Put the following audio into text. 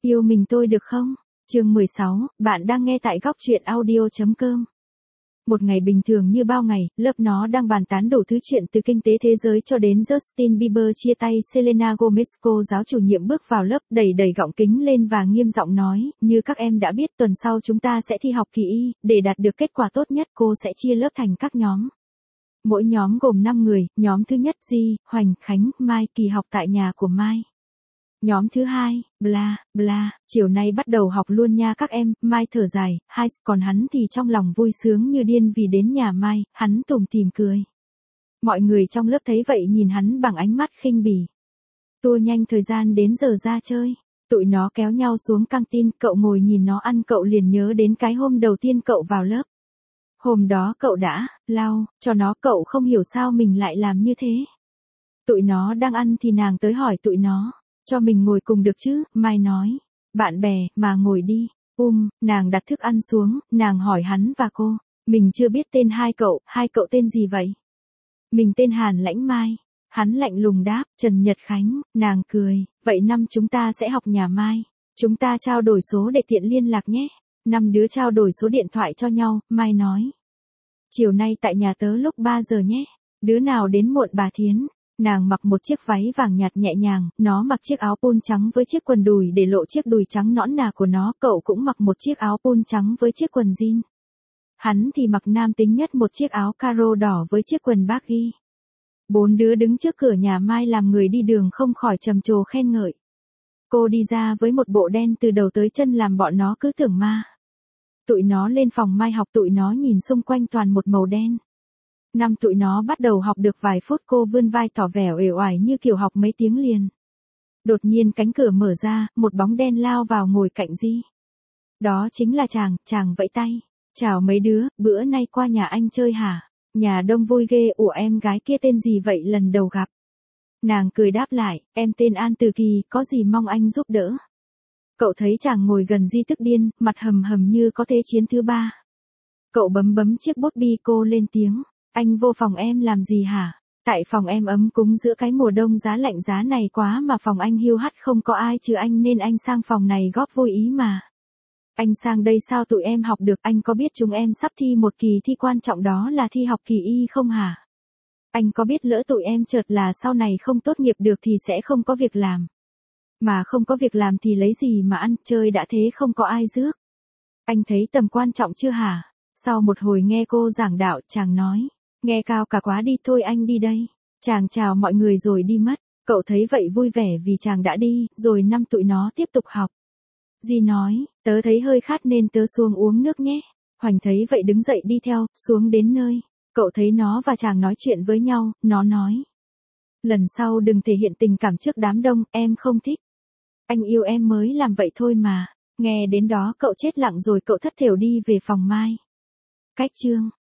Yêu mình tôi được không? Chương 16, bạn đang nghe tại góc truyện audio.com. Một ngày bình thường như bao ngày, lớp nó đang bàn tán đủ thứ chuyện từ kinh tế thế giới cho đến Justin Bieber chia tay Selena Gomez. Cô giáo chủ nhiệm bước vào lớp đẩy gọng kính lên và nghiêm giọng nói, như các em đã biết tuần sau chúng ta sẽ thi học kỳ y, để đạt được kết quả tốt nhất cô sẽ chia lớp thành các nhóm. Mỗi nhóm gồm 5 người, nhóm thứ nhất Di, Hoành, Khánh, Mai, Kỳ học tại nhà của Mai. Nhóm thứ hai, bla, bla, chiều nay bắt đầu học luôn nha các em. Mai thở dài, còn hắn thì trong lòng vui sướng như điên vì đến nhà Mai, hắn tủm tỉm cười. Mọi người trong lớp thấy vậy nhìn hắn bằng ánh mắt khinh bỉ. Tua nhanh thời gian đến giờ ra chơi. Tụi nó kéo nhau xuống căng tin, cậu ngồi nhìn nó ăn cậu liền nhớ đến cái hôm đầu tiên cậu vào lớp. Hôm đó cậu đã lau cho nó, cậu không hiểu sao mình lại làm như thế. Tụi nó đang ăn thì nàng tới hỏi tụi nó. Cho mình ngồi cùng được chứ, Mai nói. Bạn bè, mà ngồi đi. Nàng đặt thức ăn xuống, nàng hỏi hắn và cô. Mình chưa biết tên hai cậu tên gì vậy? Mình tên Hàn Lãnh Mai. Hắn lạnh lùng đáp, Trần Nhật Khánh, nàng cười. Vậy năm chúng ta sẽ học nhà Mai. Chúng ta trao đổi số để tiện liên lạc nhé. 5 đứa trao đổi số điện thoại cho nhau, Mai nói. Chiều nay tại nhà tớ lúc 3 giờ nhé. Đứa nào đến muộn bà Thiến. Nàng mặc một chiếc váy vàng nhạt nhẹ nhàng, nó mặc chiếc áo pun trắng với chiếc quần đùi để lộ chiếc đùi trắng nõn nà của nó, cậu cũng mặc một chiếc áo pun trắng với chiếc quần jean. Hắn thì mặc nam tính nhất một chiếc áo caro đỏ với chiếc quần baggy. 4 đứa đứng trước cửa nhà Mai làm người đi đường không khỏi trầm trồ khen ngợi. Cô đi ra với một bộ đen từ đầu tới chân làm bọn nó cứ tưởng ma. Tụi nó lên phòng Mai học, tụi nó nhìn xung quanh toàn một màu đen. Năm tụi nó bắt đầu học được vài phút cô vươn vai tỏ vẻ uể oải như kiểu học mấy tiếng liền. Đột nhiên cánh cửa mở ra, một bóng đen lao vào ngồi cạnh Di. Đó chính là chàng vẫy tay. Chào mấy đứa, bữa nay qua nhà anh chơi hả? Nhà đông vui ghê. Ủa em gái kia tên gì vậy, lần đầu gặp? Nàng cười đáp lại, em tên An Từ Kỳ, có gì mong anh giúp đỡ. Cậu thấy chàng ngồi gần Di tức điên, mặt hầm hầm như có thế chiến thứ 3. Cậu bấm chiếc bút bi, cô lên tiếng. Anh vô phòng em làm gì hả? Tại phòng em ấm cúng giữa cái mùa đông giá lạnh giá này quá mà phòng anh hiu hắt không có ai trừ anh nên anh sang phòng này góp vui ý mà. Anh sang đây sao tụi em học được, anh có biết chúng em sắp thi một kỳ thi quan trọng đó là thi học kỳ y không hả? Anh có biết lỡ tụi em chợt là sau này không tốt nghiệp được thì sẽ không có việc làm. Mà không có việc làm thì lấy gì mà ăn, chơi đã thế không có ai rước. Anh thấy tầm quan trọng chưa hả? Sau một hồi nghe cô giảng đạo, chàng nói. Nghe cao cả quá đi, thôi anh đi đây. Chàng chào mọi người rồi đi mất. Cậu thấy vậy vui vẻ vì chàng đã đi, rồi năm tụi nó tiếp tục học. Di nói, tớ thấy hơi khát nên tớ xuống uống nước nhé. Hoành thấy vậy đứng dậy đi theo, xuống đến nơi. Cậu thấy nó và chàng nói chuyện với nhau, nó nói. Lần sau đừng thể hiện tình cảm trước đám đông, em không thích. Anh yêu em mới làm vậy thôi mà. Nghe đến đó cậu chết lặng rồi cậu thất thểu đi về phòng Mai. Cách chương